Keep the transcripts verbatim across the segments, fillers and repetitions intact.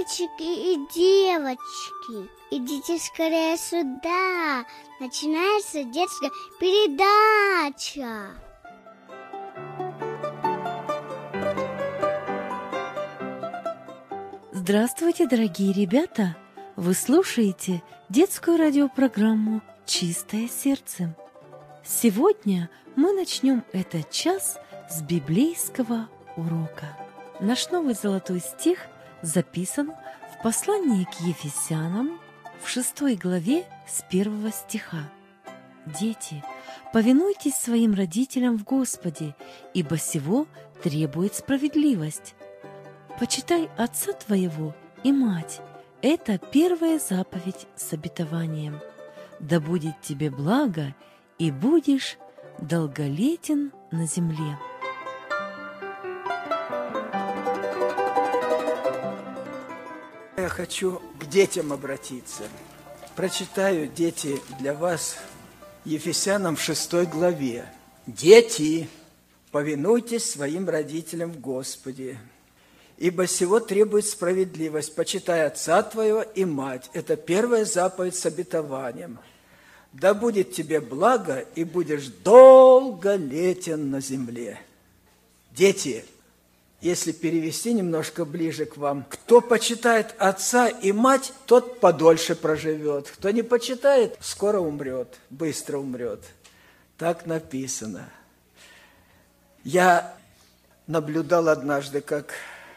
Мальчики и девочки, идите скорее сюда. Начинается детская передача. Здравствуйте, дорогие ребята! Вы слушаете детскую радиопрограмму «Чистое сердце». Сегодня мы начнем этот час с библейского урока. Наш новый золотой стих записан в послании к Ефесянам в шестой главе с первого стиха. «Дети, повинуйтесь своим родителям в Господе, ибо сего требует справедливость. Почитай отца твоего и мать». Это первая заповедь с обетованием. Да будет тебе благо, и будешь долголетен на земле. Я хочу к детям обратиться. Прочитаю, дети, для вас Ефесянам в шестой главе. «Дети, повинуйтесь своим родителям в Господе, ибо сего требует справедливость. Почитай отца твоего и мать». Это первая заповедь с обетованием. «Да будет тебе благо, и будешь долголетен на земле». Дети, если перевести немножко ближе к вам, кто почитает отца и мать, тот подольше проживет. Кто не почитает, скоро умрет, быстро умрет. Так написано. Я наблюдал однажды, как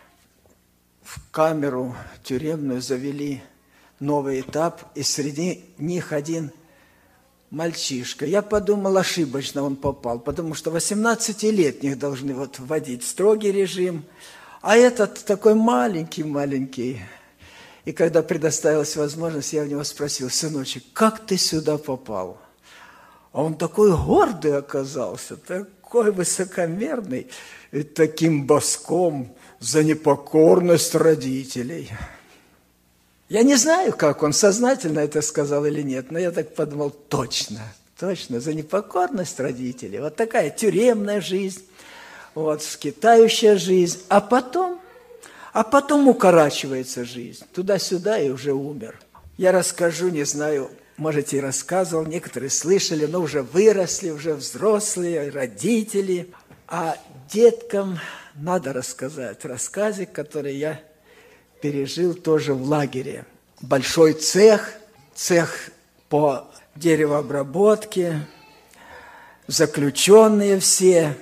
в камеру тюремную завели новый этап, и среди них один мальчишка. Я подумал, ошибочно он попал, потому что восемнадцатилетних должны вот вводить строгий режим, а этот такой маленький-маленький. И когда предоставилась возможность, я у него спросил: «Сыночек, как ты сюда попал?» А он такой гордый оказался, такой высокомерный, и таким боском за непокорность родителей. Я не знаю, как он сознательно это сказал или нет, но я так подумал: точно, точно, за непокорность родителей. Вот такая тюремная жизнь, вот скитающая жизнь, а потом, а потом укорачивается жизнь, туда-сюда и уже умер. Я расскажу, не знаю, может, и рассказывал, некоторые слышали, но уже выросли, уже взрослые, родители, а деткам надо рассказать рассказик, который я пережил тоже в лагере. Большой цех, цех по деревообработке, заключенные все.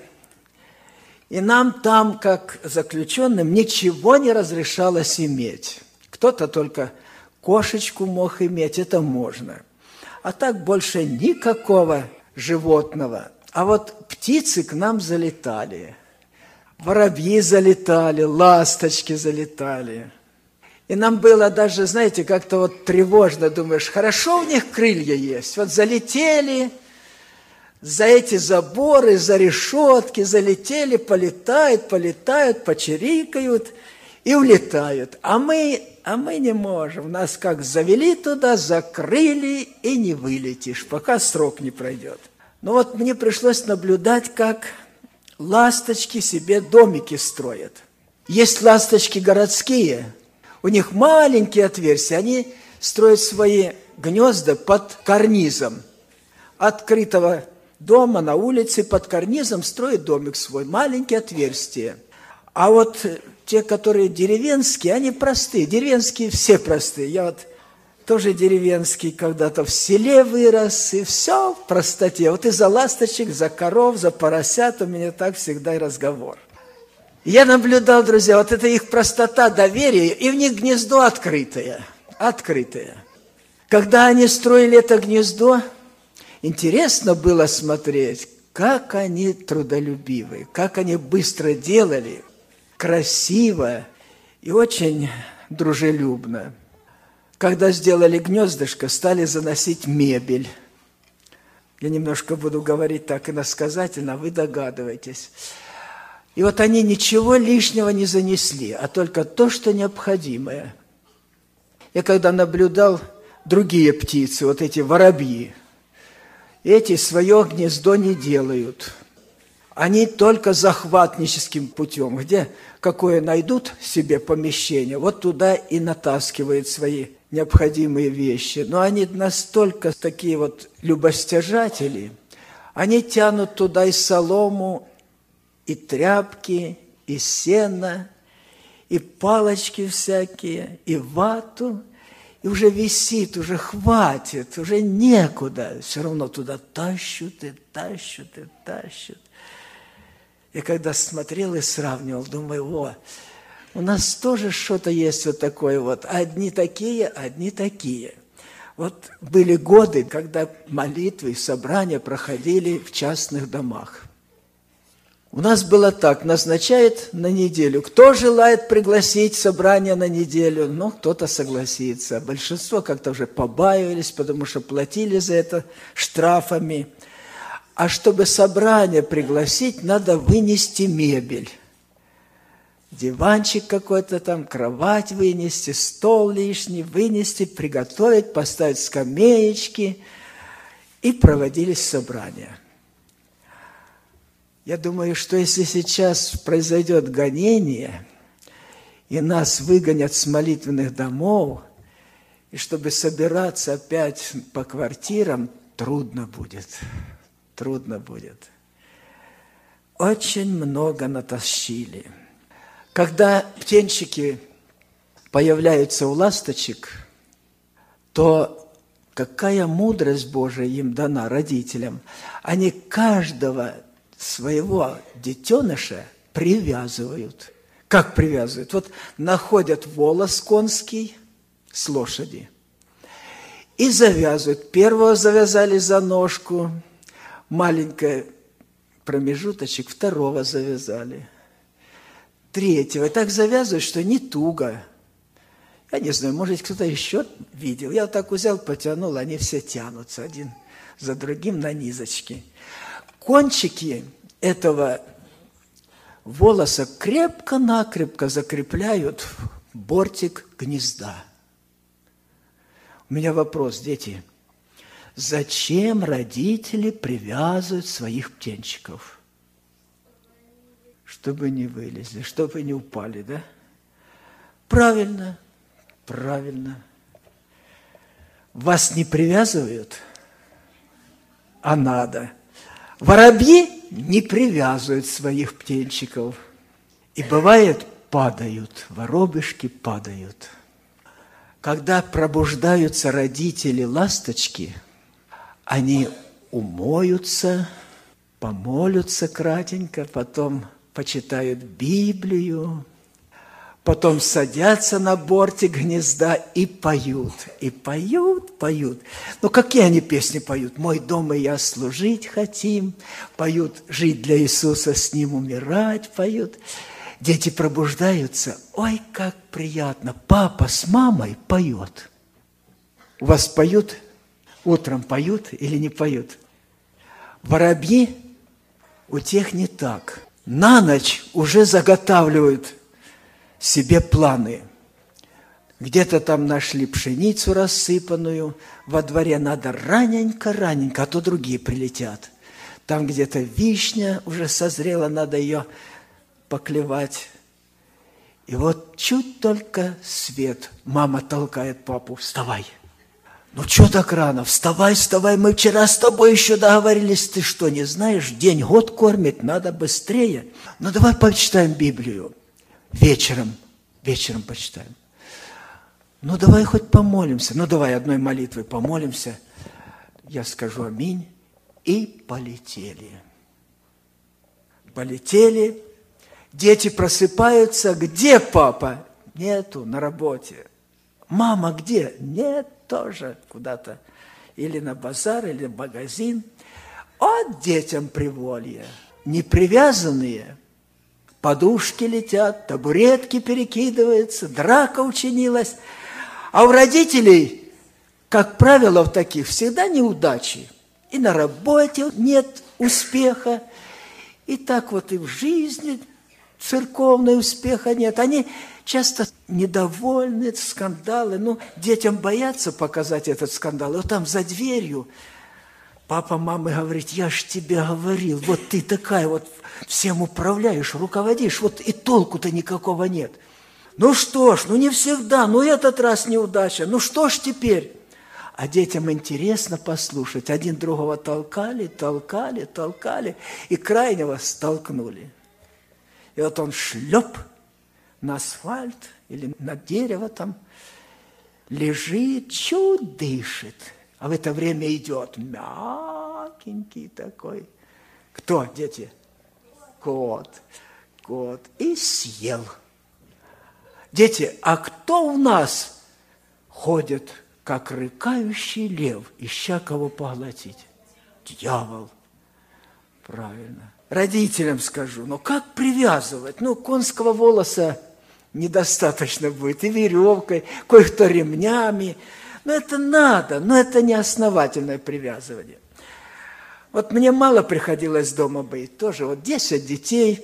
И нам там, как заключенным, ничего не разрешалось иметь. Кто-то только кошечку мог иметь, это можно. А так больше никакого животного. А вот птицы к нам залетали. Воробьи залетали, ласточки залетали. И нам было даже, знаете, как-то вот тревожно, думаешь, хорошо у них крылья есть. Вот залетели за эти заборы, за решетки, залетели, полетают, полетают, почирикают и улетают. А мы, а мы не можем. Нас как завели туда, закрыли, и не вылетишь, пока срок не пройдет. Ну вот мне пришлось наблюдать, как ласточки себе домики строят. Есть ласточки городские, у них маленькие отверстия, они строят свои гнезда под карнизом. Открытого дома на улице под карнизом строят домик свой, маленькие отверстия. А вот те, которые деревенские, они простые. Деревенские все простые. Я вот тоже деревенский, когда-то в селе вырос, и все в простоте. Вот и за ласточек, за коров, за поросят у меня так всегда и разговор. Я наблюдал, друзья, вот это их простота, доверие, и в них гнездо открытое, открытое. Когда они строили это гнездо, интересно было смотреть, как они трудолюбивы, как они быстро делали, красиво и очень дружелюбно. Когда сделали гнездышко, стали заносить мебель. Я немножко буду говорить так иносказательно, а вы догадываетесь. И вот они ничего лишнего не занесли, а только то, что необходимое. Я когда наблюдал другие птицы, вот эти воробьи, эти свое гнездо не делают. Они только захватническим путем, где какое найдут себе помещение, вот туда и натаскивают свои необходимые вещи. Но они настолько такие вот любостяжатели, они тянут туда и солому, и тряпки, и сено, и палочки всякие, и вату, и уже висит, уже хватит, уже некуда. Все равно туда тащут и тащут и тащут. И когда смотрел и сравнивал, думаю, о, у нас тоже что-то есть вот такое вот. Одни такие, одни такие. Вот были годы, когда молитвы и собрания проходили в частных домах. У нас было так, назначают на неделю. Кто желает пригласить собрание на неделю? Ну, кто-то согласится. Большинство как-то уже побаивались, потому что платили за это штрафами. А чтобы собрание пригласить, надо вынести мебель. Диванчик какой-то там, кровать вынести, стол лишний вынести, приготовить, поставить скамеечки. И проводились собрания. Я думаю, что если сейчас произойдет гонение, и нас выгонят с молитвенных домов, и чтобы собираться опять по квартирам, трудно будет. Трудно будет. Очень много натащили. Когда птенчики появляются у ласточек, то какая мудрость Божия им дана, родителям. Они каждого своего детеныша привязывают. Как привязывают? Вот находят волос конский с лошади и завязывают. Первого завязали за ножку, маленький промежуточек, второго завязали, третьего. И так завязывают, что не туго. Я не знаю, может, кто-то еще видел. Я вот так взял, потянул, они все тянутся один за другим на низочки. Кончики этого волоса крепко-накрепко закрепляют в бортик гнезда. У меня вопрос, дети. Зачем родители привязывают своих птенчиков? Чтобы не вылезли, чтобы не упали, да? Правильно, правильно. Вас не привязывают, а надо. Воробьи не привязывают своих птенчиков. И бывает, падают, воробышки падают. Когда пробуждаются родители ласточки, они умоются, помолятся кратенько, потом почитают Библию, потом садятся на бортик гнезда и поют, и поют, поют. Ну, какие они песни поют? «Мой дом и я служить хотим», поют «Жить для Иисуса, с Ним умирать», поют. Дети пробуждаются, ой, как приятно, папа с мамой поет. У вас поют? Утром поют или не поют? Воробьи у тех не так. На ночь уже заготавливают себе планы. Где-то там нашли пшеницу рассыпанную, во дворе надо раненько-раненько, а то другие прилетят. Там где-то вишня уже созрела, надо ее поклевать. И вот чуть только свет, мама толкает папу: вставай. Ну, что так рано? Вставай, вставай, мы вчера с тобой еще договорились. Ты что, не знаешь, день год кормит, надо быстрее. Ну, давай почитаем Библию. Вечером, вечером почитаем. Ну, давай хоть помолимся. Ну, давай одной молитвой помолимся. Я скажу аминь. И полетели. Полетели. Дети просыпаются. Где папа? Нету, на работе. Мама где? Нет, тоже куда-то. Или на базар, или в магазин. От детям приволье. Непривязанные. Подушки летят, табуретки перекидываются, драка учинилась. А у родителей, как правило, в таких всегда неудачи. И на работе нет успеха, и так вот и в жизни церковной успеха нет. Они часто недовольны, скандалы. Ну, детям боятся показать этот скандал. И вот там за дверью Папа мамы говорит: я ж тебе говорил, вот ты такая вот всем управляешь, руководишь, вот и толку-то никакого нет. Ну что ж, ну не всегда, ну этот раз неудача, ну что ж теперь? А детям интересно послушать. Один другого толкали, толкали, толкали, и крайнего столкнули. И вот он шлеп на асфальт или на дерево там, лежит, чуть дышит. А в это время идет мягенький такой. Кто, дети? Кот. Кот. И съел. Дети, а кто у нас ходит, как рыкающий лев, ища кого поглотить? Дьявол. Правильно. Родителям скажу, но как привязывать? Ну, конского волоса недостаточно будет, и веревкой, кое-кто ремнями. Но это надо, но это не основательное привязывание. Вот мне мало приходилось дома быть, тоже вот десять детей,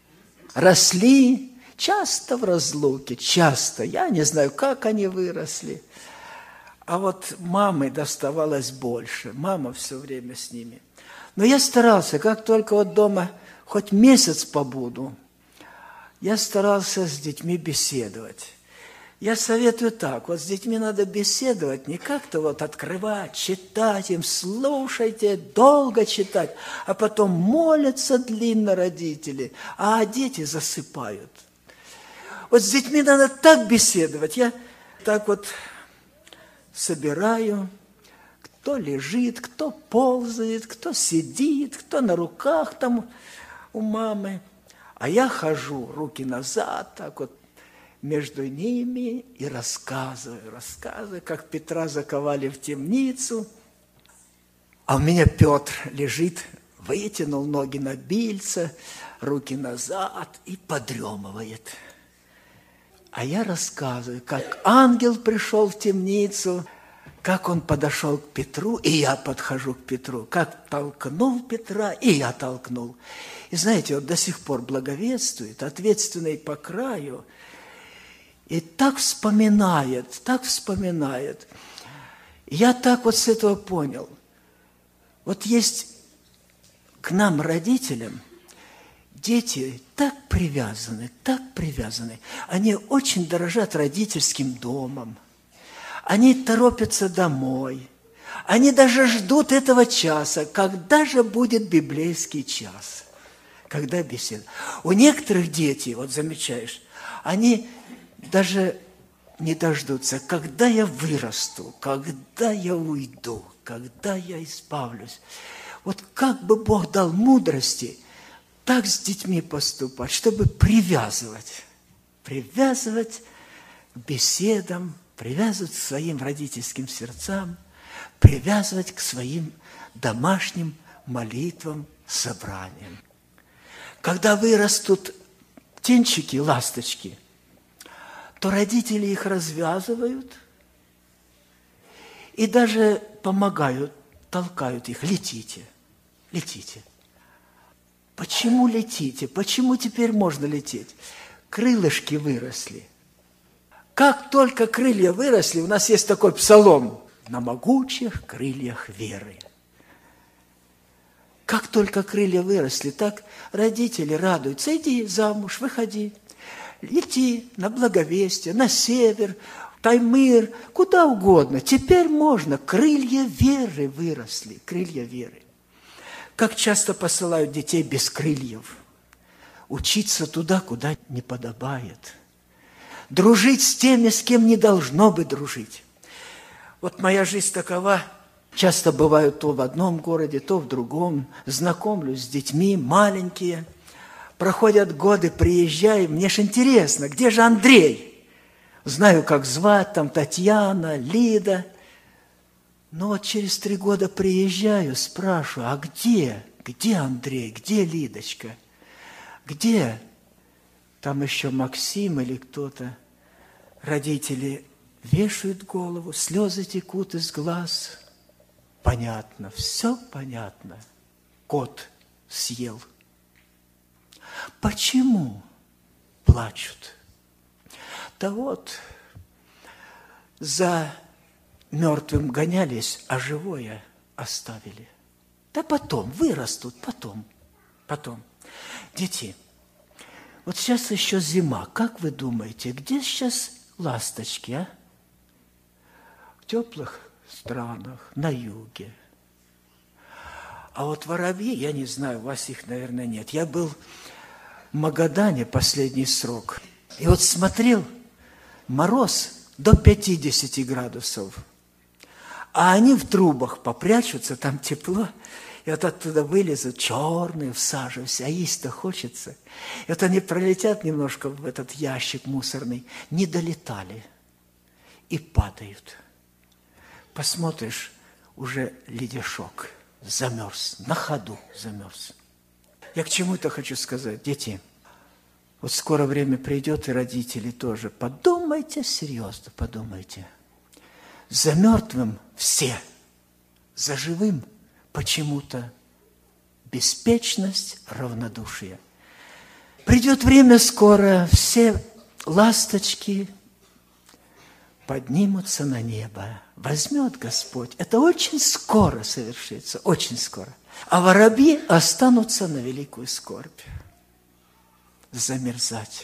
росли часто в разлуке, часто. Я не знаю, как они выросли. А вот мамы доставалось больше, мама все время с ними. Но я старался, как только вот дома хоть месяц побуду, я старался с детьми беседовать. Я советую так, вот с детьми надо беседовать, не как-то вот открывать, читать им, слушайте, долго читать, а потом молятся длинно родители, а дети засыпают. Вот с детьми надо так беседовать, я так вот собираю, кто лежит, кто ползает, кто сидит, кто на руках там у мамы. А я хожу руки назад, так вот между ними и рассказываю, рассказываю, как Петра заковали в темницу. А у меня Петр лежит, вытянул ноги на бильце, руки назад и подремывает. А я рассказываю, как ангел пришел в темницу, как он подошел к Петру, и я подхожу к Петру, как толкнул Петра, и я толкнул. И знаете, вот до сих пор благовествует, ответственный по краю, и так вспоминает, так вспоминает. Я так вот с этого понял. Вот есть к нам, родителям, дети так привязаны, так привязаны. Они очень дорожат родительским домом. Они торопятся домой. Они даже ждут этого часа, когда же будет библейский час, когда беседа. У некоторых детей, вот замечаешь, они даже не дождутся, когда я вырасту, когда я уйду, когда я избавлюсь. Вот как бы Бог дал мудрости так с детьми поступать, чтобы привязывать, привязывать к беседам, привязывать к своим родительским сердцам, привязывать к своим домашним молитвам, собраниям. Когда вырастут птенчики, ласточки, то родители их развязывают и даже помогают, толкают их. Летите, летите. Почему летите? Почему теперь можно лететь? Крылышки выросли. Как только крылья выросли, у нас есть такой псалом: «На могучих крыльях веры». Как только крылья выросли, так родители радуются. Иди замуж, выходи, лети на Благовестие, на север, Таймыр, куда угодно. Теперь можно. Крылья веры выросли, крылья веры. Как часто посылают детей без крыльев? Учиться туда, куда не подобает. Дружить с теми, с кем не должно бы дружить. Вот моя жизнь такова. Часто бываю то в одном городе, то в другом. Знакомлюсь с детьми, маленькие. Проходят годы, приезжаю. Мне ж интересно, где же Андрей? Знаю, как звать, там Татьяна, Лида. Но вот через три года приезжаю, спрашиваю, а где? Где Андрей? Где Лидочка? Где? Там еще Максим или кто-то. Родители вешают голову, слезы текут из глаз. Понятно, все понятно. Кот съел. Почему плачут? Да вот, за мертвым гонялись, а живое оставили. Да потом, вырастут, потом, потом. Дети, вот сейчас еще зима. Как вы думаете, где сейчас ласточки, а? В теплых странах, на юге. А вот воробьи, я не знаю, у вас их, наверное, нет. Я был в Магадане последний срок. И вот смотрел, мороз до пятидесяти градусов. А они в трубах попрячутся, там тепло. И вот оттуда вылезут черные в саже, а есть-то хочется. И вот они пролетят немножко в этот ящик мусорный, не долетали и падают. Посмотришь, уже ледяшок замерз, на ходу замерз. Я к чему это хочу сказать, дети? Вот скоро время придет, и родители тоже. Подумайте серьезно, подумайте. За мертвым все, за живым почему-то беспечность, равнодушие. Придет время скоро, все ласточки поднимутся на небо, возьмет Господь. Это очень скоро совершится, очень скоро. А воробьи останутся на великую скорбь. Замерзать.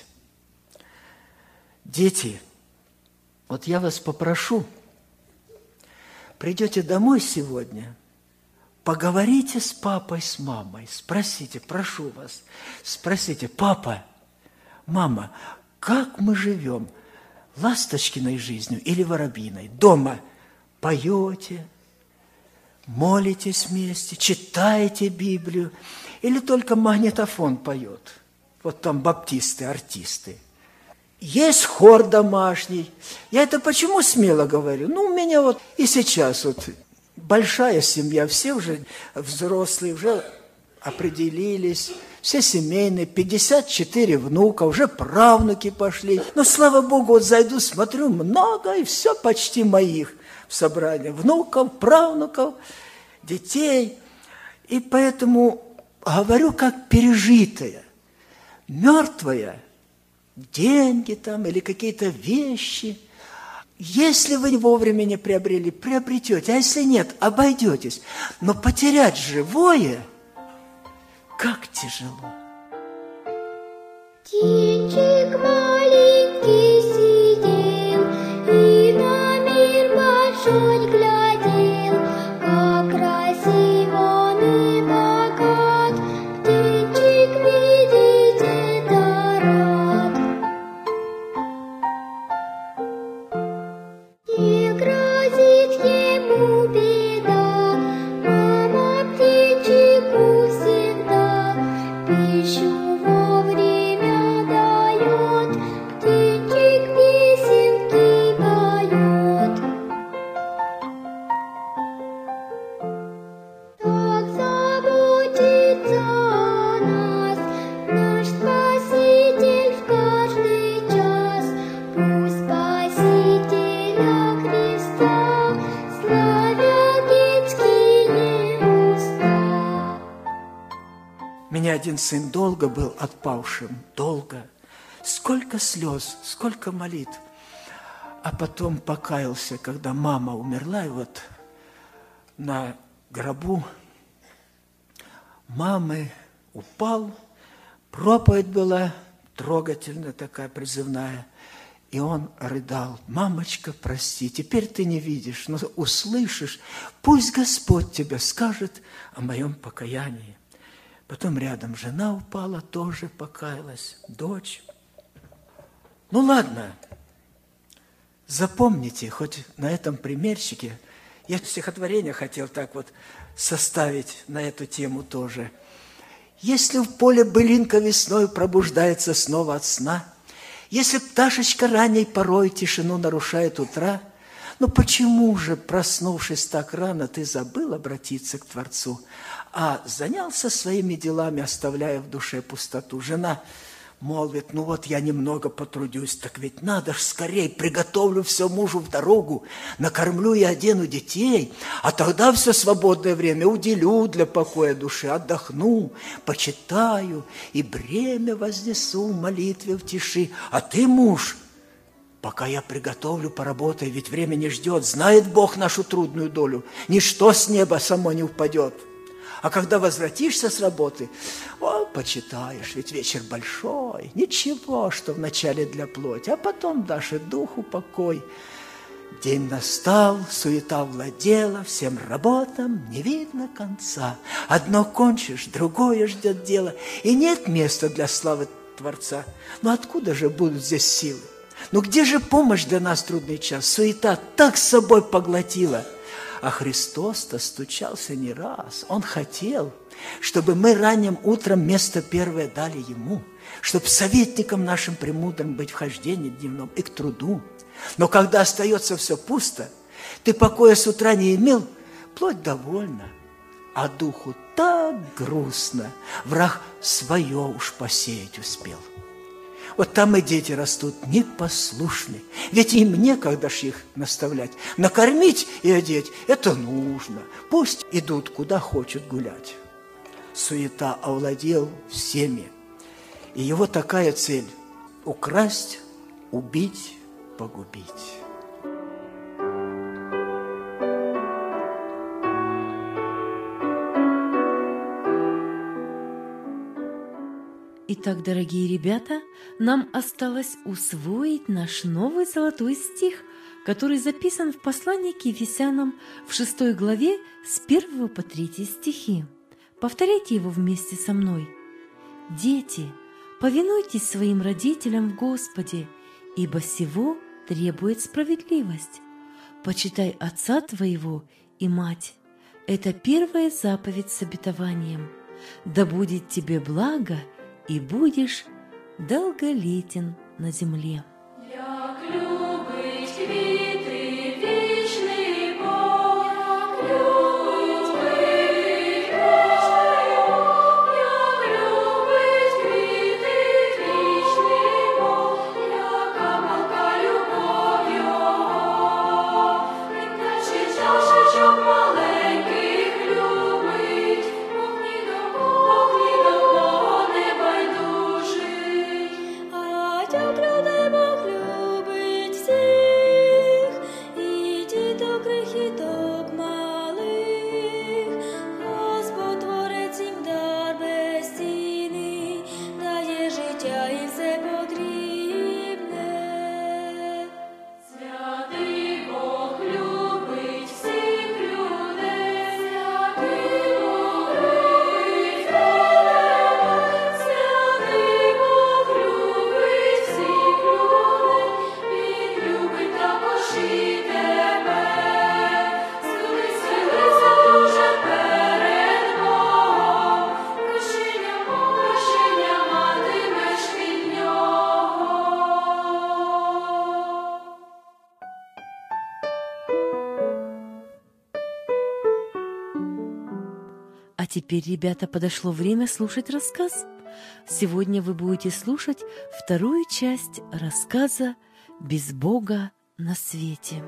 Дети, вот я вас попрошу, придете домой сегодня, поговорите с папой, с мамой, спросите, прошу вас, спросите, папа, мама, как мы живем, ласточкиной жизнью или воробьиной? Дома поете, молитесь вместе, читаете Библию, или только магнитофон поет? Вот там баптисты, артисты. Есть хор домашний. Я это почему смело говорю? Ну, у меня вот и сейчас вот большая семья, все уже взрослые, уже определились, все семейные, пятьдесят четыре внука, уже правнуки пошли. Но, слава Богу, вот зайду, смотрю, много, и все почти моих в собрании. Внуков, правнуков, детей. И поэтому говорю, как пережитое. Мертвое, деньги там или какие-то вещи. Если вы вовремя не приобрели, приобретете. А если нет, обойдетесь. Но потерять живое, как тяжело. Птичек маленький сидел и на мир большой глядел, как красив он и богат. Птичек видеть это рад. Не грозит ему беда, мама птичку всегда пищу вовремя дает, птичек песенки поет. Так заботится о нас наш Спаситель в каждый час. Пусть Спасителя Христа славят детские уста. Меня один сын долго был отпавшим, долго. Сколько слез, сколько молитв. А потом покаялся, когда мама умерла, и вот на гробу мамы упал, проповедь была трогательная такая, призывная, и он рыдал: «Мамочка, прости, теперь ты не видишь, но услышишь, пусть Господь тебе скажет о моем покаянии». Потом рядом жена упала, тоже покаялась, дочь. Ну ладно, запомните, хоть на этом примерчике, я стихотворение хотел так вот составить на эту тему тоже. Если в поле былинка весной пробуждается снова от сна, если пташечка ранней порой тишину нарушает утра, ну почему же, проснувшись так рано, ты забыл обратиться к Творцу, а занялся своими делами, оставляя в душе пустоту? Жена молвит: ну вот я немного потрудюсь, так ведь надо ж скорей, приготовлю все мужу в дорогу, накормлю и одену детей, а тогда все свободное время уделю для покоя души, отдохну, почитаю и бремя вознесу в молитве в тиши. А ты, муж, пока я приготовлю, поработай, ведь время не ждет, знает Бог нашу трудную долю, ничто с неба само не упадет. А когда возвратишься с работы, о, почитаешь, ведь вечер большой, ничего, что вначале для плоти, а потом дашь и духу покой. День настал, суета владела, всем работам не видно конца. Одно кончишь, другое ждет дело, и нет места для славы Творца. Но откуда же будут здесь силы? Ну где же помощь для нас в трудный час? Суета так с собой поглотила. А Христос-то стучался не раз. Он хотел, чтобы мы ранним утром место первое дали Ему, чтобы советником нашим премудрым быть в хождении дневном и к труду. Но когда остается все пусто, ты покоя с утра не имел, плоть довольна, а духу так грустно, враг свое уж посеять успел. Вот там и дети растут непослушны, ведь им некогда ж их наставлять. Накормить и одеть – это нужно, пусть идут куда хочут гулять. Суета овладел всеми, и его такая цель – украсть, убить, погубить. Итак, дорогие ребята, нам осталось усвоить наш новый золотой стих, который записан в послании к Ефесянам в шестой главе с первого по третий стихи. Повторяйте его вместе со мной. «Дети, повинуйтесь своим родителям в Господе, ибо сего требует справедливость. Почитай отца твоего и мать. Это первая заповедь с обетованием. Да будет тебе благо, и будешь долголетен на земле». А теперь, ребята, подошло время слушать рассказ. Сегодня вы будете слушать вторую часть рассказа «Без Бога на свете».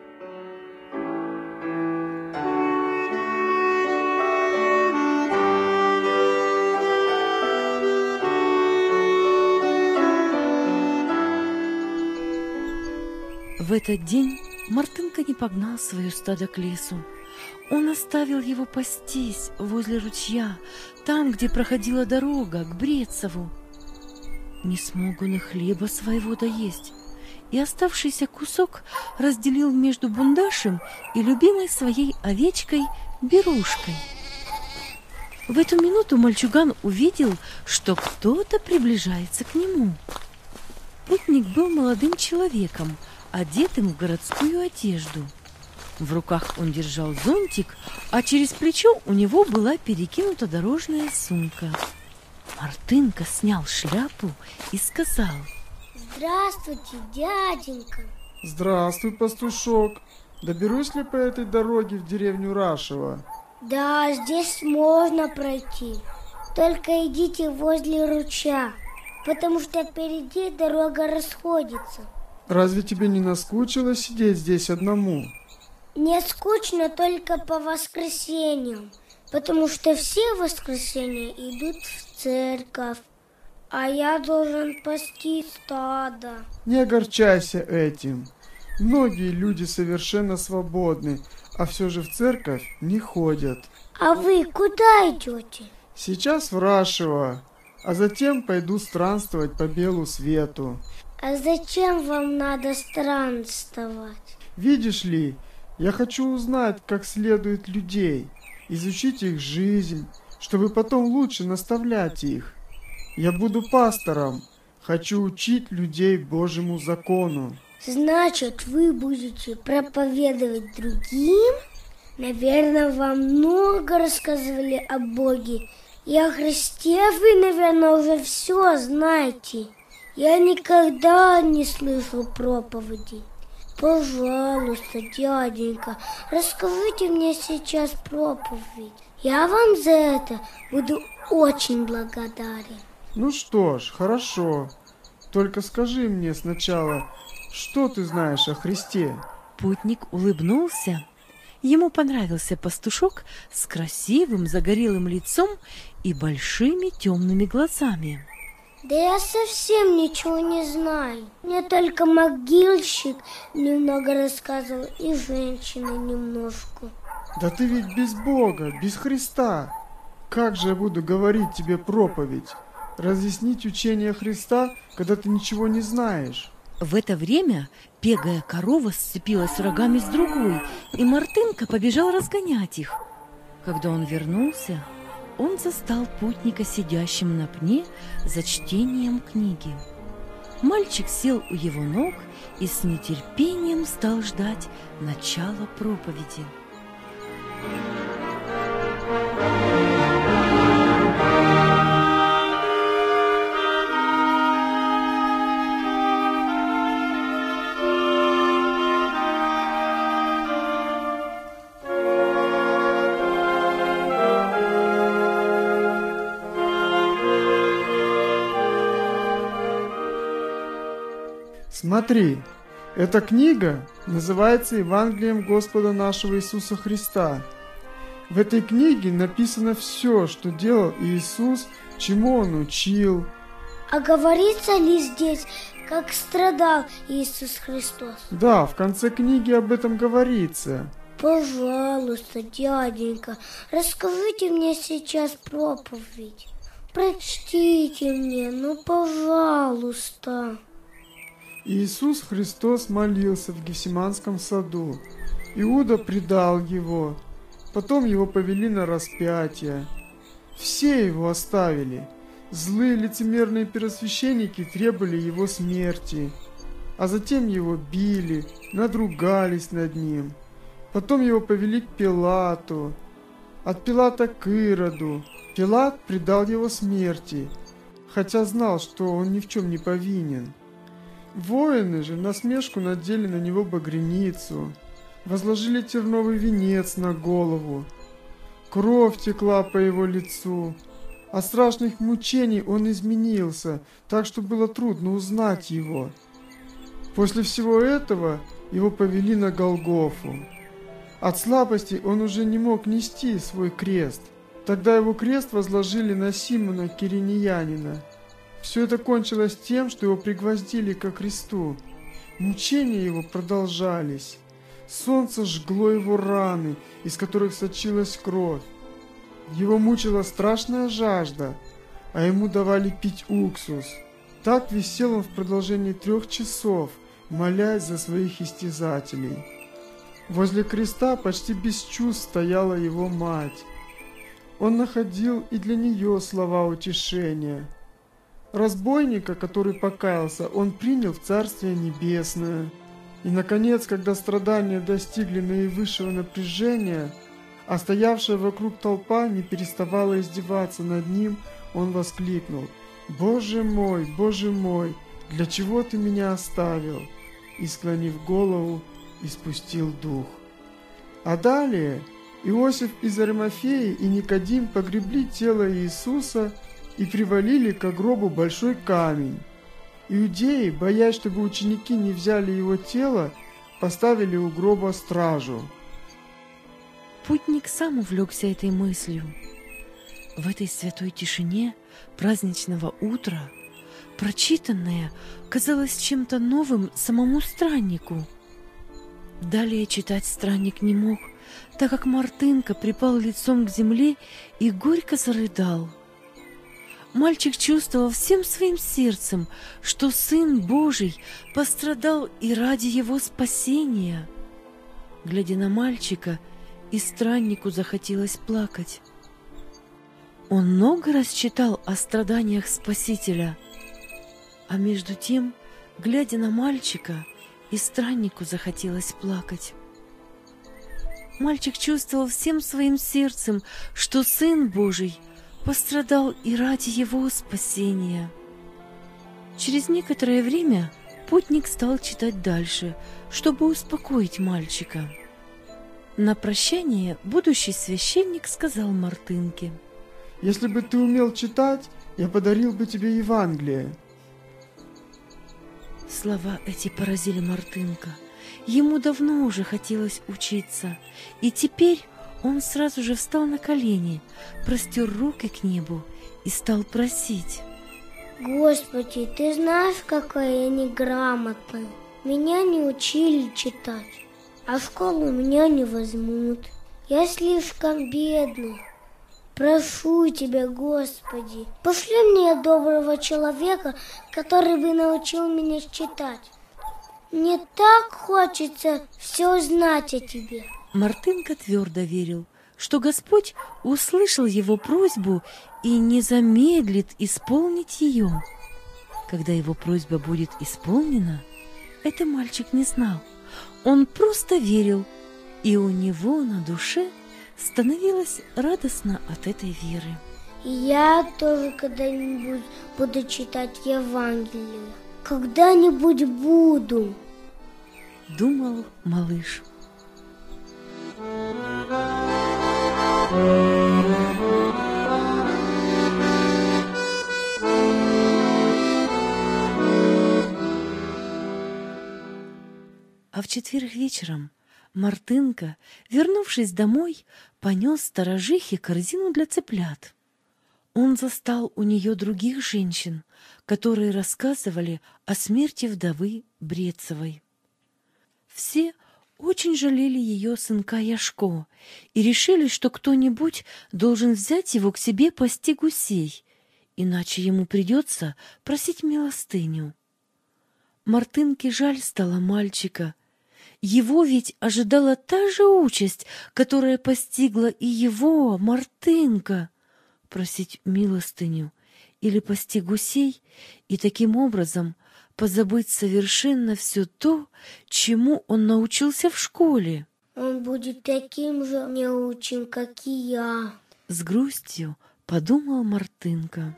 В этот день Мартынка не погнал свое стадо к лесу. Он оставил его пастись возле ручья, там, где проходила дорога к Брецову. Не смог он и хлеба своего доесть, и оставшийся кусок разделил между Бундашем и любимой своей овечкой Берушкой. В эту минуту мальчуган увидел, что кто-то приближается к нему. Путник был молодым человеком, одетым в городскую одежду. В руках он держал зонтик, а через плечо у него была перекинута дорожная сумка. Мартынка снял шляпу и сказал: «Здравствуйте, дяденька!» «Здравствуй, пастушок! Доберусь ли по этой дороге в деревню Рашево?» «Да, здесь можно пройти. Только идите возле ручья, потому что впереди дорога расходится». «Разве тебе не наскучило сидеть здесь одному?» «Не скучно только по воскресеньям, потому что все воскресенья идут в церковь, а я должен пасти стадо». «Не огорчайся этим. Многие люди совершенно свободны, а все же в церковь не ходят». А вы куда идете? Сейчас в Рашево, а затем пойду странствовать по белу свету. А зачем вам надо странствовать? Видишь ли, я хочу узнать, как следует людей, изучить их жизнь, чтобы потом лучше наставлять их. Я буду пастором, хочу учить людей Божьему закону. Значит, вы будете проповедовать другим? Наверное, вам много рассказывали о Боге. И о Христе вы, наверное, уже все знаете. Я никогда не слышал проповеди. Пожалуйста, дяденька, расскажите мне сейчас проповедь. Я вам за это буду очень благодарен. Ну что ж, хорошо. Только скажи мне сначала, что ты знаешь о Христе? Путник улыбнулся. Ему понравился пастушок с красивым загорелым лицом и большими темными глазами. Да я совсем ничего не знаю. Мне только могильщик немного рассказывал и женщина немножко. Да ты ведь без Бога, без Христа. Как же я буду говорить тебе проповедь? Разъяснить учение Христа, когда ты ничего не знаешь? В это время пегая корова сцепилась рогами с другой, и Мартынка побежал разгонять их. Когда он вернулся, он застал путника сидящим на пне за чтением книги. Мальчик сел у его ног и с нетерпением стал ждать начала проповеди. Смотри, эта книга называется Евангелием Господа нашего Иисуса Христа. В этой книге написано все, что делал Иисус, чему Он учил. А говорится ли здесь, как страдал Иисус Христос? Да, в конце книги об этом говорится. Пожалуйста, дяденька, расскажите мне сейчас проповедь. Прочтите мне, ну, пожалуйста. Иисус Христос молился в Гефсиманском саду. Иуда предал его. Потом его повели на распятие. Все его оставили. Злые лицемерные первосвященники требовали его смерти. А затем его били, надругались над ним. Потом его повели к Пилату. От Пилата к Ироду. Пилат предал его смерти, хотя знал, что он ни в чем не повинен. Воины же насмешку надели на него багряницу, возложили терновый венец на голову. Кровь текла по его лицу. От страшных мучений он изменился, так что было трудно узнать его. После всего этого его повели на Голгофу. От слабости он уже не мог нести свой крест. Тогда его крест возложили на Симона Киринеянина. Все это кончилось тем, что его пригвоздили ко кресту. Мучения его продолжались. Солнце жгло его раны, из которых сочилась кровь. Его мучила страшная жажда, а ему давали пить уксус. Так висел он в продолжении трех часов, молясь за своих истязателей. Возле креста почти без чувств стояла его мать. Он находил и для нее слова утешения. Разбойника, который покаялся, он принял в Царствие Небесное. И, наконец, когда страдания достигли наивысшего напряжения, а стоявшая вокруг толпа не переставала издеваться над ним, он воскликнул: «Боже мой, Боже мой, для чего ты меня оставил?» И, склонив голову, испустил дух. А далее Иосиф из Аримафеи и Никодим погребли тело Иисуса и привалили к гробу большой камень. Иудеи, боясь, чтобы ученики не взяли его тело, поставили у гроба стражу. Путник сам увлекся этой мыслью. В этой святой тишине праздничного утра прочитанное казалось чем-то новым самому страннику. Далее читать странник не мог, так как Мартынка припал лицом к земле и горько зарыдал. Мальчик чувствовал всем своим сердцем, что Сын Божий пострадал и ради его спасения. Глядя на мальчика, и страннику захотелось плакать. Он много раз читал о страданиях Спасителя, а между тем, глядя на мальчика, и страннику захотелось плакать. Мальчик чувствовал всем своим сердцем, что Сын Божий пострадал и ради его спасения. Через некоторое время путник стал читать дальше, чтобы успокоить мальчика. На прощание будущий священник сказал Мартынке: «Если бы ты умел читать, я подарил бы тебе Евангелие». Слова эти поразили Мартынка. Ему давно уже хотелось учиться, и теперь он сразу же встал на колени, простер руки к небу и стал просить: «Господи, ты знаешь, какая я неграмотная. Меня не учили читать, а в школу меня не возьмут. Я слишком бедный. Прошу тебя, Господи, пошли мне доброго человека, который бы научил меня читать. Мне так хочется все знать о тебе». Мартынка твердо верил, что Господь услышал его просьбу и не замедлит исполнить ее. Когда его просьба будет исполнена, это мальчик не знал. Он просто верил, и у него на душе становилось радостно от этой веры. Я тоже когда-нибудь буду читать Евангелие. Когда-нибудь буду, думал малыш. А в четверг вечером Мартынка, вернувшись домой, понес сторожихе корзину для цыплят. Он застал у нее других женщин, которые рассказывали о смерти вдовы Брецовой. Все очень жалели ее сынка Яшко и решили, что кто-нибудь должен взять его к себе пасти гусей, иначе ему придется просить милостыню. Мартынке жаль стало мальчика. Его ведь ожидала та же участь, которая постигла и его, Мартынка, просить милостыню или пасти гусей и таким образом позабыть совершенно все то, чему он научился в школе. Он будет таким же неучим, как и я. С грустью подумала Мартынка.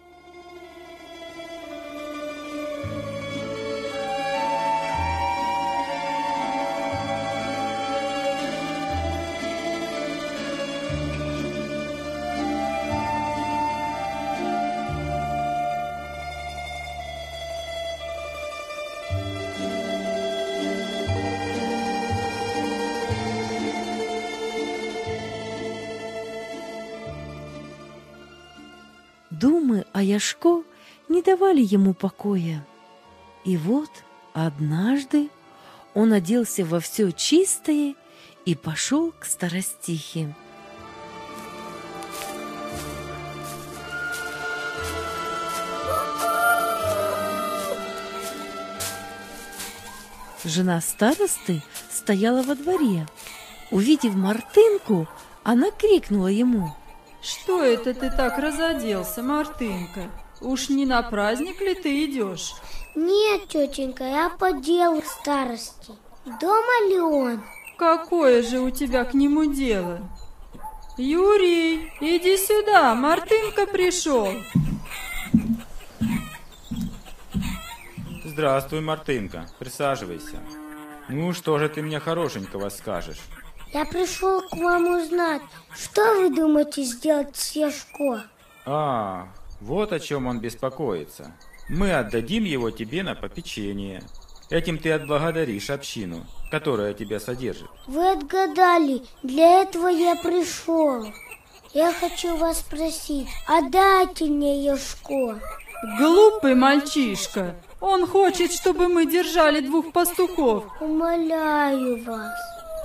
Думы о Яшко не давали ему покоя. И вот однажды он оделся во все чистое и пошел к старостихе. Жена старосты стояла во дворе. Увидев Мартынку, она крикнула ему: «Что это ты так разоделся, Мартынка? Уж не на праздник ли ты идешь?» «Нет, тетенька, я по делу старости. Дома ли он?» «Какое же у тебя к нему дело?» «Юрий, иди сюда, Мартынка пришел!» Здравствуй, Мартынка, присаживайся. Ну, что же ты мне хорошенького скажешь? Я пришел к вам узнать, что вы думаете сделать с Яшко? А, вот о чем он беспокоится. Мы отдадим его тебе на попечение. Этим ты отблагодаришь общину, которая тебя содержит. Вы отгадали, для этого я пришел. Я хочу вас спросить, отдайте мне Яшко. Глупый мальчишка, он хочет, чтобы мы держали двух пастухов. Умоляю вас.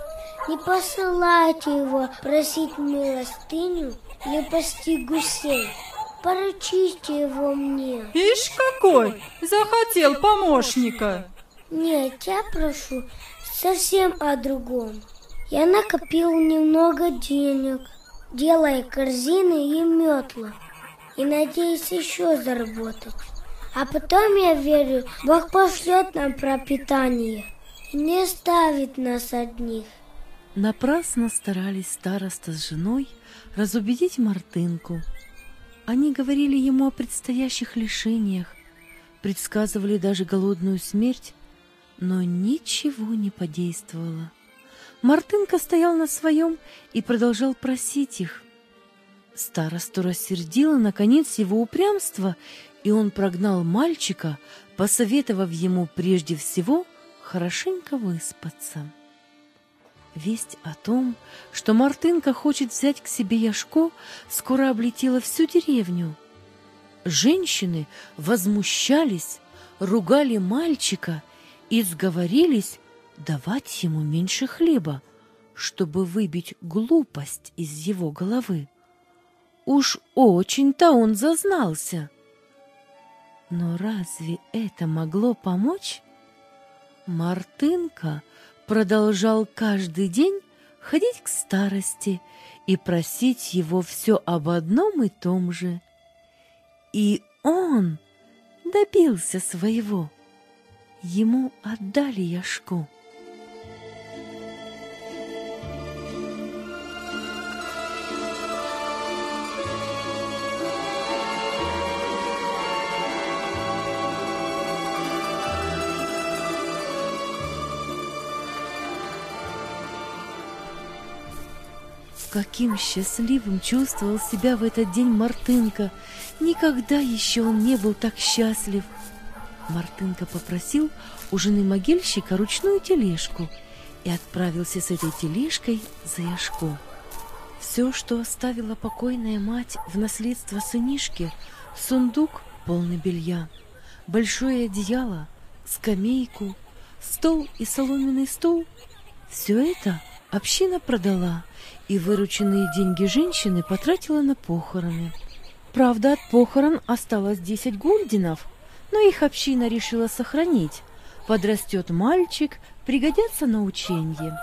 Не посылайте его просить милостыню или пасти гусей. Поручите его мне. Ишь какой! Захотел помощника. Нет, я прошу совсем о другом. Я накопил немного денег, делая корзины и метла, и надеюсь еще заработать. А потом, я верю, Бог пошлет нам пропитание и не оставит нас одних. Напрасно старались староста с женой разубедить Мартынку. Они говорили ему о предстоящих лишениях, предсказывали даже голодную смерть, но ничего не подействовало. Мартынка стоял на своем и продолжал просить их. Старосту рассердило, наконец, его упрямство, и он прогнал мальчика, посоветовав ему прежде всего хорошенько выспаться. Весть о том, что Мартынка хочет взять к себе Яшко, скоро облетела всю деревню. Женщины возмущались, ругали мальчика и сговорились давать ему меньше хлеба, чтобы выбить глупость из его головы. Уж очень-то он зазнался. Но разве это могло помочь? Мартынка продолжал каждый день ходить к старости и просить его все об одном и том же. И он добился своего. Ему отдали Яшку. Каким счастливым чувствовал себя в этот день Мартынка. Никогда еще он не был так счастлив. Мартынка попросил у жены могильщика ручную тележку и отправился с этой тележкой за Яшко. Все, что оставила покойная мать в наследство сынишке, сундук полный белья, большое одеяло, скамейку, стол и соломенный стул, все это община продала, и вырученные деньги женщины потратила на похороны. Правда, от похорон осталось десять гульденов, но их община решила сохранить. Подрастет мальчик, пригодятся на ученье.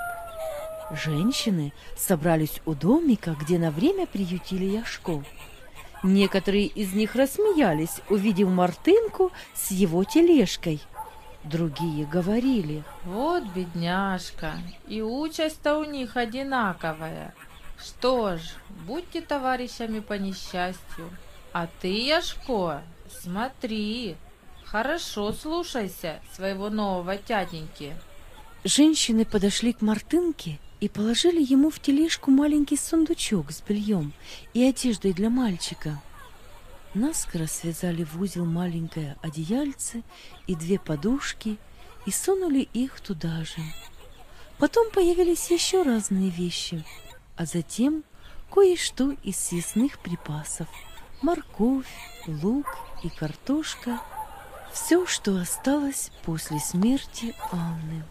Женщины собрались у домика, где на время приютили Яшко. Некоторые из них рассмеялись, увидев Мартынку с его тележкой. Другие говорили: вот бедняжка, и участь-то у них одинаковая. Что ж, будьте товарищами по несчастью. А ты, Яшко, смотри, хорошо слушайся своего нового тятеньки. Женщины подошли к Мартынке и положили ему в тележку маленький сундучок с бельем и одеждой для мальчика. Наскоро связали в узел маленькое одеяльце и две подушки и сунули их туда же. Потом появились еще разные вещи, а затем кое-что из съестных припасов: морковь, лук и картошка, все, что осталось после смерти Анны.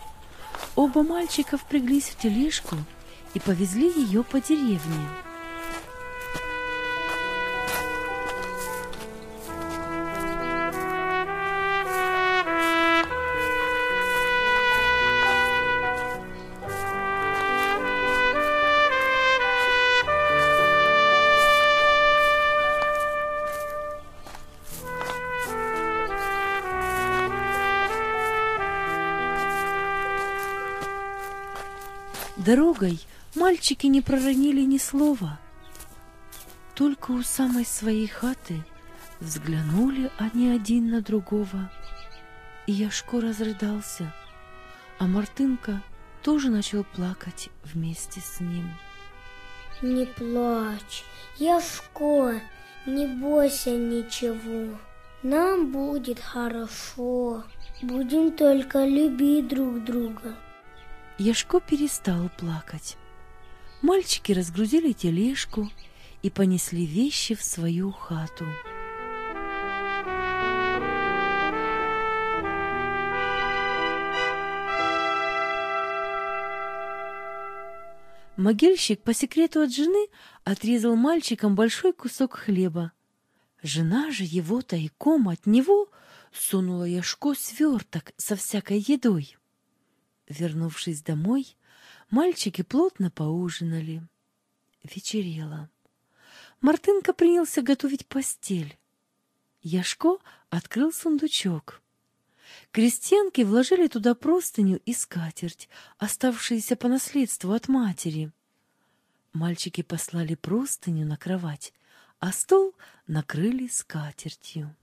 Оба мальчика впряглись в тележку и повезли ее по деревне. Дорогой мальчики не проронили ни слова. Только у самой своей хаты взглянули они один на другого, и Яшко разрыдался, а Мартынка тоже начал плакать вместе с ним. Не плачь, Яшко, не бойся ничего. Нам будет хорошо. Будем только любить друг друга. Яшко перестал плакать. Мальчики разгрузили тележку и понесли вещи в свою хату. Могильщик по секрету от жены отрезал мальчикам большой кусок хлеба. Жена же его тайком от него сунула Яшко сверток со всякой едой. Вернувшись домой, мальчики плотно поужинали. Вечерело. Мартынка принялся готовить постель. Яшко открыл сундучок. Крестьянки вложили туда простыню и скатерть, оставшиеся по наследству от матери. Мальчики послали простыню на кровать, а стол накрыли скатертью.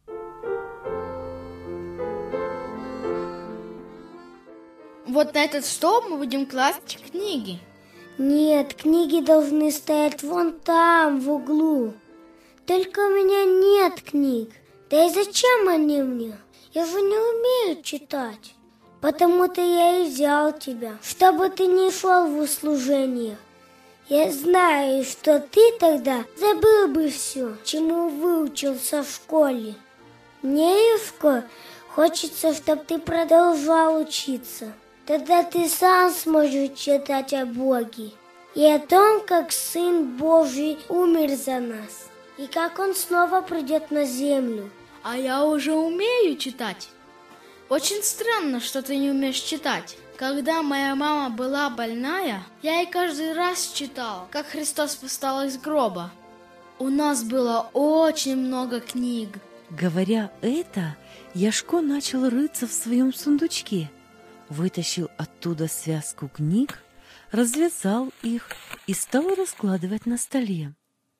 Вот на этот стол мы будем класть книги. Нет, книги должны стоять вон там, в углу. Только у меня нет книг. Да и зачем они мне? Я же не умею читать. Потому-то я и взял тебя, чтобы ты не шел в услужение. Я знаю, что ты тогда забыл бы все, чему выучился в школе. Мне, Юшко, хочется, чтобы ты продолжал учиться. Тогда ты сам сможешь читать о Боге и о том, как Сын Божий умер за нас, и как Он снова придет на землю. А я уже умею читать. Очень странно, что ты не умеешь читать. Когда моя мама была больная, я ей каждый раз читала, как Христос восстал из гроба. У нас было очень много книг. Говоря это, Яшко начал рыться в своем сундучке, вытащил оттуда связку книг, развязал их и стал раскладывать на столе.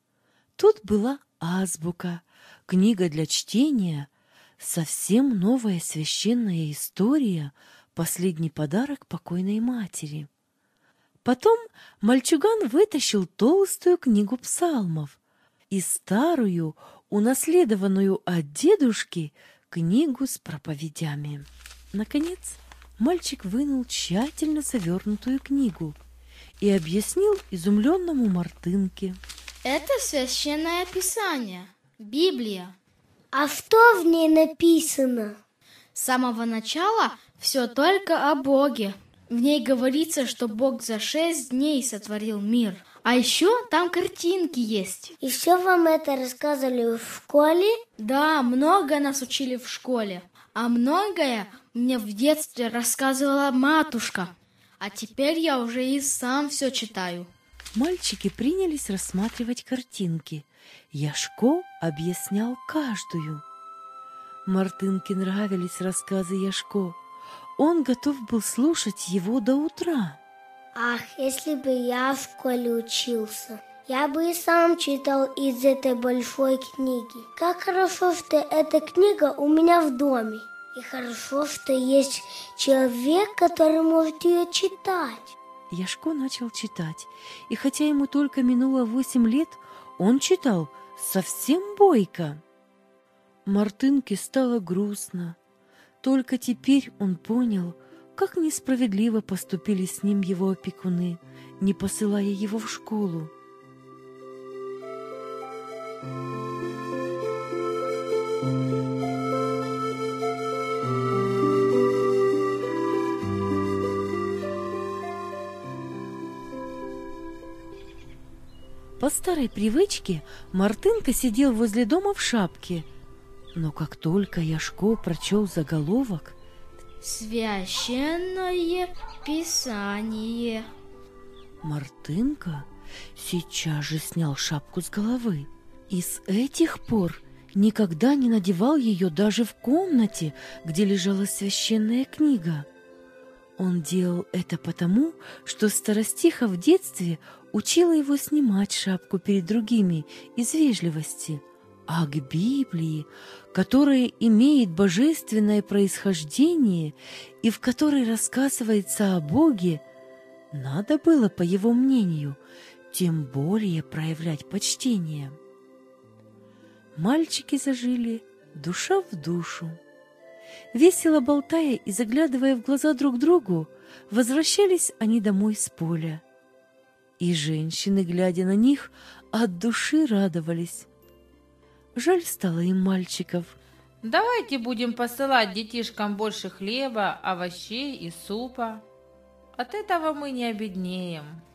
Тут была азбука, книга для чтения, совсем новая священная история, последний подарок покойной матери. Потом мальчуган вытащил толстую книгу псалмов и старую, унаследованную от дедушки, книгу с проповедями. Наконец, мальчик вынул тщательно завернутую книгу и объяснил изумленному Мартынке. Это священное писание, Библия. А что в ней написано? С самого начала все только о Боге. В ней говорится, что Бог за шесть дней сотворил мир. А еще там картинки есть. И все вам это рассказывали в школе? Да, многое нас учили в школе. А многое мне в детстве рассказывала матушка. А теперь я уже и сам все читаю. Мальчики принялись рассматривать картинки. Яшко объяснял каждую. Мартынке нравились рассказы Яшко. Он готов был слушать его до утра. Ах, если бы я в школе учился, я бы и сам читал из этой большой книги. Как хорошо, что эта книга у меня в доме. И хорошо, что есть человек, который может ее читать. Яшко начал читать, и хотя ему только минуло восемь лет, он читал совсем бойко. Мартынке стало грустно. Только теперь он понял, как несправедливо поступили с ним его опекуны, не посылая его в школу. По старой привычке Мартынка сидел возле дома в шапке, но как только Яшко прочел заголовок «Священное писание», Мартынка сейчас же снял шапку с головы и с этих пор никогда не надевал ее даже в комнате, где лежала священная книга. Он делал это потому, что старостиха в детстве учила его снимать шапку перед другими из вежливости, а к Библии, которая имеет божественное происхождение и в которой рассказывается о Боге, надо было, по его мнению, тем более проявлять почтение. Мальчики зажили душа в душу. Весело болтая и заглядывая в глаза друг другу, возвращались они домой с поля. И женщины, глядя на них, от души радовались. Жаль стало им мальчиков. Давайте будем посылать детишкам больше хлеба, овощей и супа. От этого мы не обеднеем.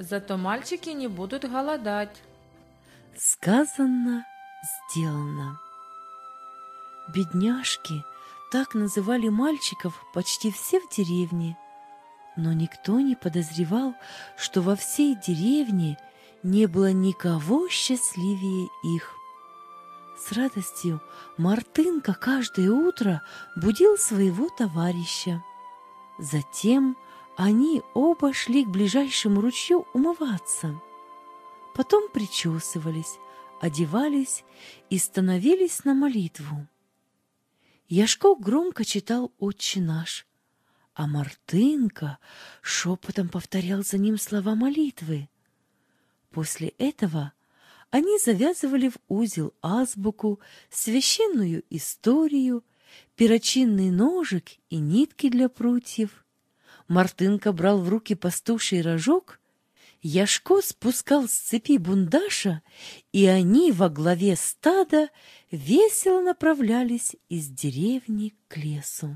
Зато мальчики не будут голодать. Сказано, сделано. Бедняжки, так называли мальчиков почти все в деревне, но никто не подозревал, что во всей деревне не было никого счастливее их. С радостью Мартынка каждое утро будил своего товарища. Затем они оба шли к ближайшему ручью умываться. Потом причесывались, одевались и становились на молитву. Яшко громко читал «Отче наш», а Мартынка шепотом повторял за ним слова молитвы. После этого они завязывали в узел азбуку, священную историю, перочинный ножик и нитки для прутьев. Мартынка брал в руки пастуший рожок, Яшко спускал с цепи бундаша, и они во главе стада весело направлялись из деревни к лесу.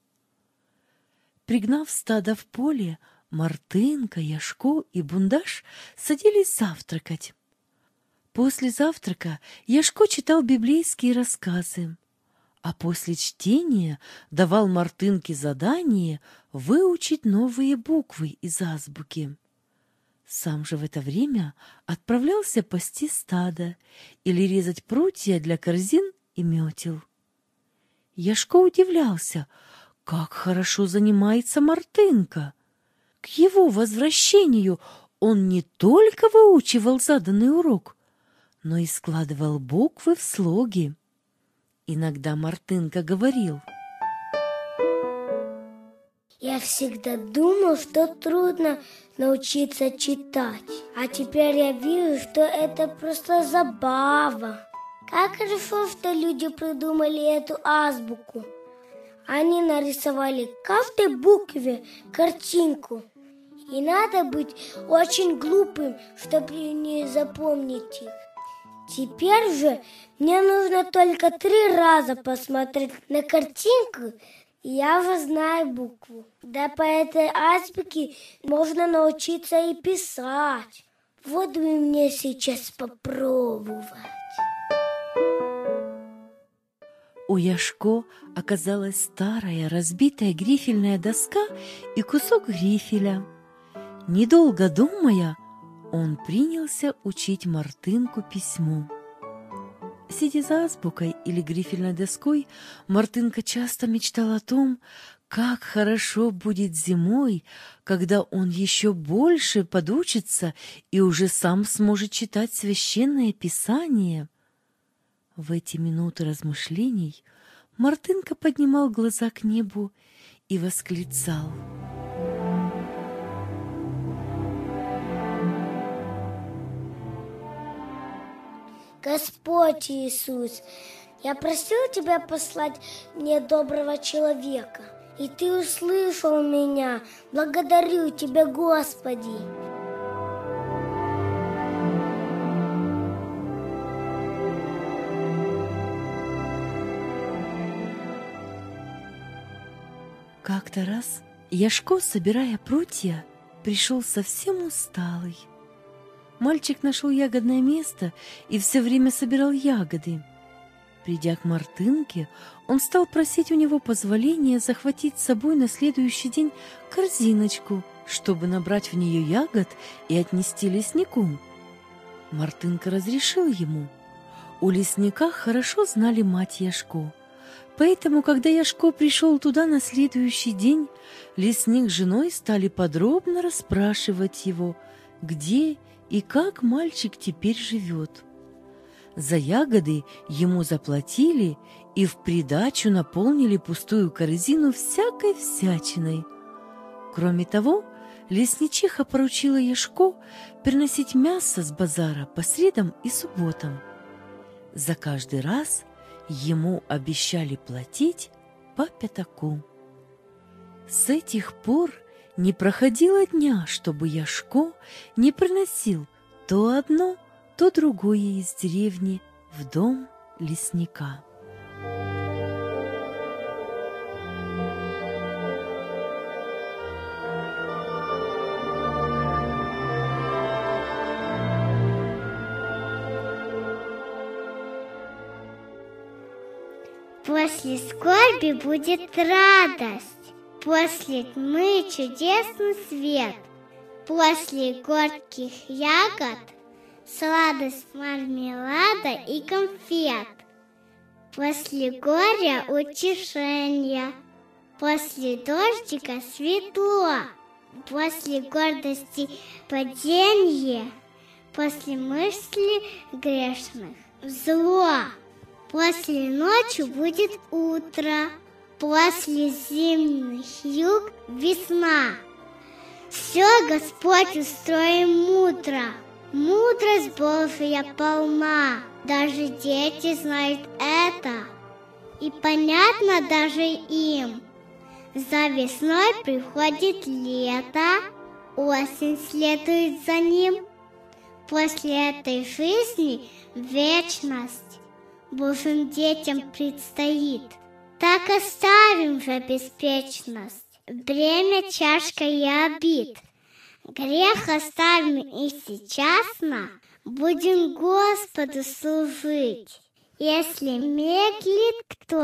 Пригнав стадо в поле, Мартынка, Яшко и бундаш садились завтракать. После завтрака Яшко читал библейские рассказы, а после чтения давал Мартынке задание выучить новые буквы из азбуки. Сам же в это время отправлялся пасти стадо или резать прутья для корзин и метел. Яшко удивлялся, как хорошо занимается Мартынка. К его возвращению он не только выучивал заданный урок, но и складывал буквы в слоги. Иногда Мартынка говорил: «Я всегда думал, что трудно научиться читать, а теперь я вижу, что это просто забава. Как хорошо, что люди придумали эту азбуку. Они нарисовали к каждой букве картинку. И надо быть очень глупым, чтобы не запомнить их. Теперь же мне нужно только три раза посмотреть на картинку, и я уже знаю букву. Да по этой азбуке можно научиться и писать. Вот бы мне сейчас попробовать». У Яшко оказалась старая разбитая грифельная доска и кусок грифеля. Недолго думая, он принялся учить Мартынку письму. Сидя за азбукой или грифельной доской, Мартынка часто мечтал о том, как хорошо будет зимой, когда он еще больше подучится и уже сам сможет читать священное писание. В эти минуты размышлений Мартынка поднимал глаза к небу и восклицал: «Господь Иисус, я просил Тебя послать мне доброго человека, и Ты услышал меня. Благодарю Тебя, Господи!» Как-то раз Яшко, собирая прутья, пришел совсем усталый. Мальчик нашел ягодное место и все время собирал ягоды. Придя к Мартынке, он стал просить у него позволения захватить с собой на следующий день корзиночку, чтобы набрать в нее ягод и отнести леснику. Мартынка разрешил ему. У лесника хорошо знали мать Яшко. Поэтому, когда Яшко пришел туда на следующий день, лесник с женой стали подробно расспрашивать его, где и как мальчик теперь живет. За ягоды ему заплатили и в придачу наполнили пустую корзину всякой всячиной. Кроме того, лесничиха поручила Яшко приносить мясо с базара по средам и субботам. За каждый раз ему обещали платить по пятаку. С этих пор не проходило дня, чтобы Яшко не приносил то одно, то другое из деревни в дом лесника. После скорби будет радость, после тьмы чудесный свет, после горьких ягод сладость мармелада и конфет, после горя утешение, после дождика светло, после гордости падение, после мыслей грешных зло, после ночи будет утро, после зимних юг весна. Все Господь устроил мудро, мудрость Божия полна, даже дети знают это, и понятно даже им. За весной приходит лето, осень следует за ним. После этой жизни вечность Божьим детям предстоит. Так оставим же беспечность, бремя тяжко и обид. Грех оставим и сейчасно будем Господу служить. Если медлит кто,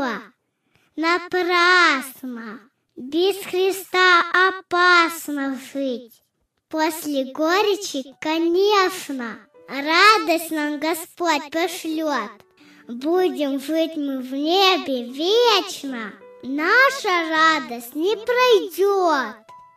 напрасно, без Христа опасно жить. После горечи, конечно, радость нам Господь пошлет. Будем жить мы в небе вечно, наша радость не пройдет.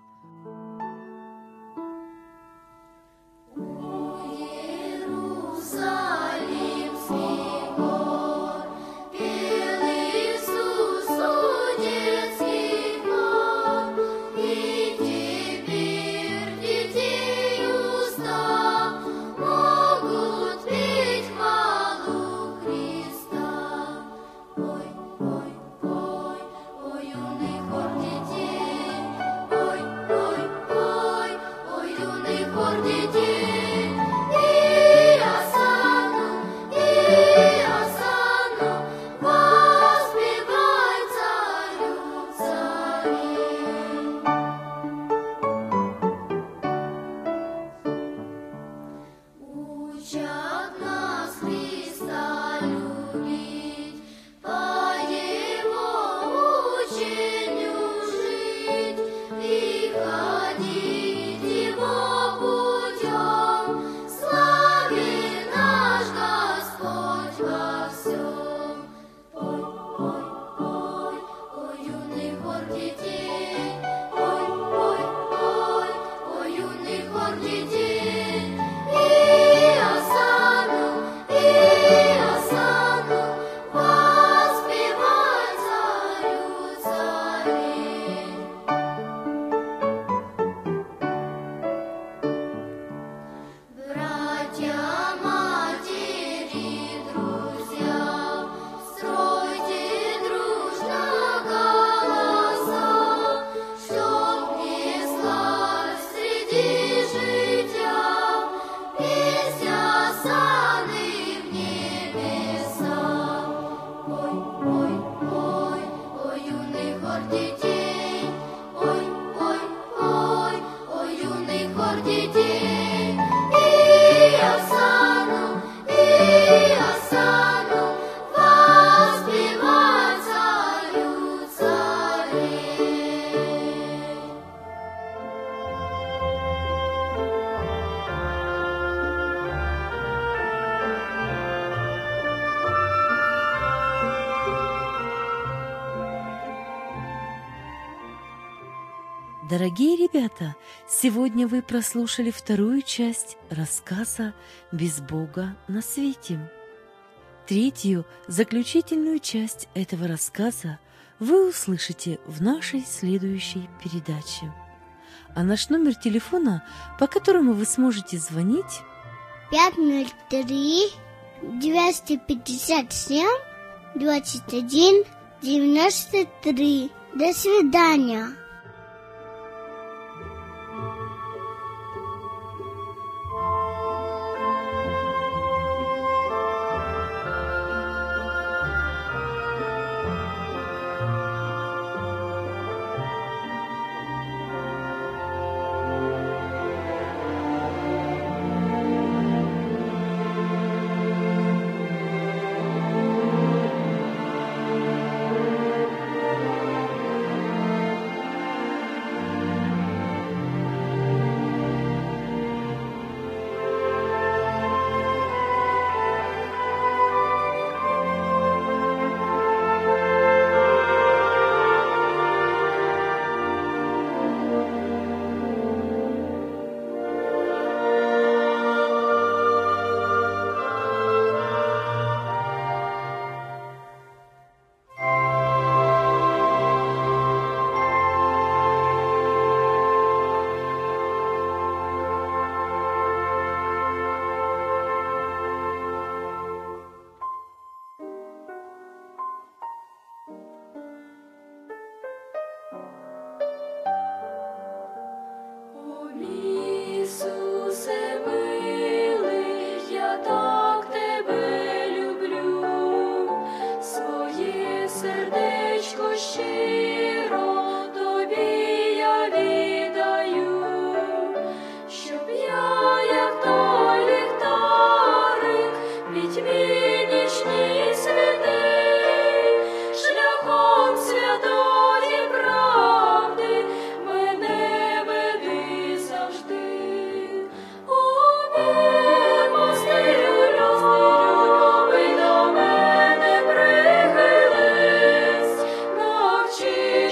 Дорогие ребята, сегодня вы прослушали вторую часть рассказа «Без Бога на свете». Третью, заключительную часть этого рассказа вы услышите в нашей следующей передаче. А наш номер телефона, по которому вы сможете звонить, пять ноль три двести пятьдесят семь двадцать один девяносто три. До свидания.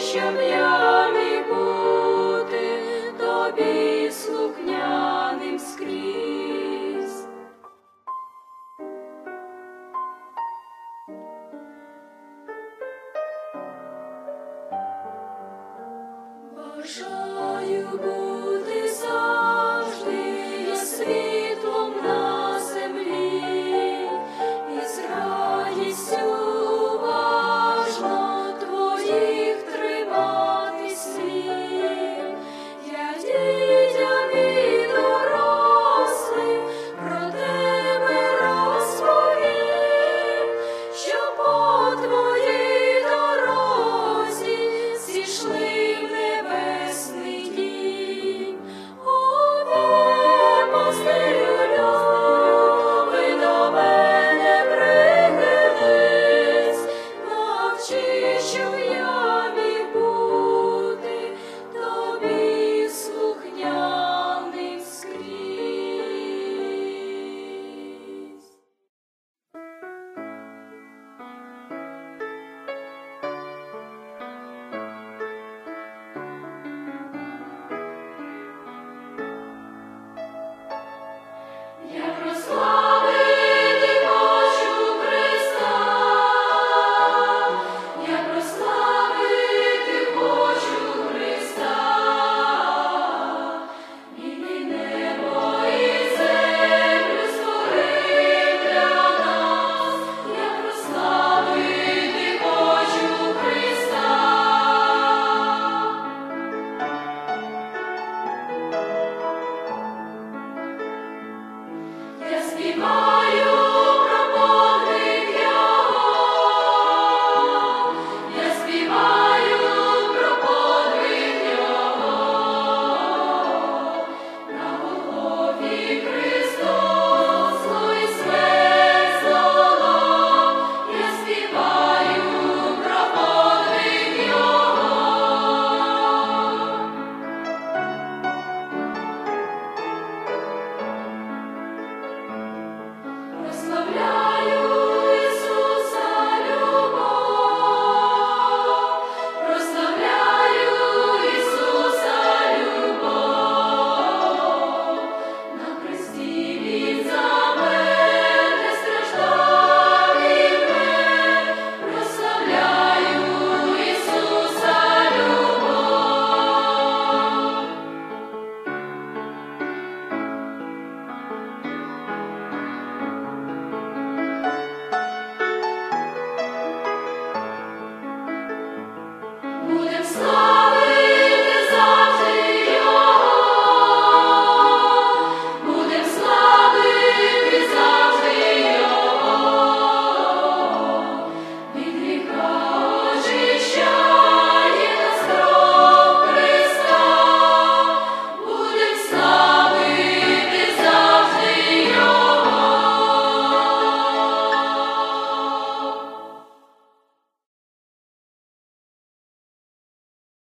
щоб я міг бути тобі слухняним скрізь. Боже,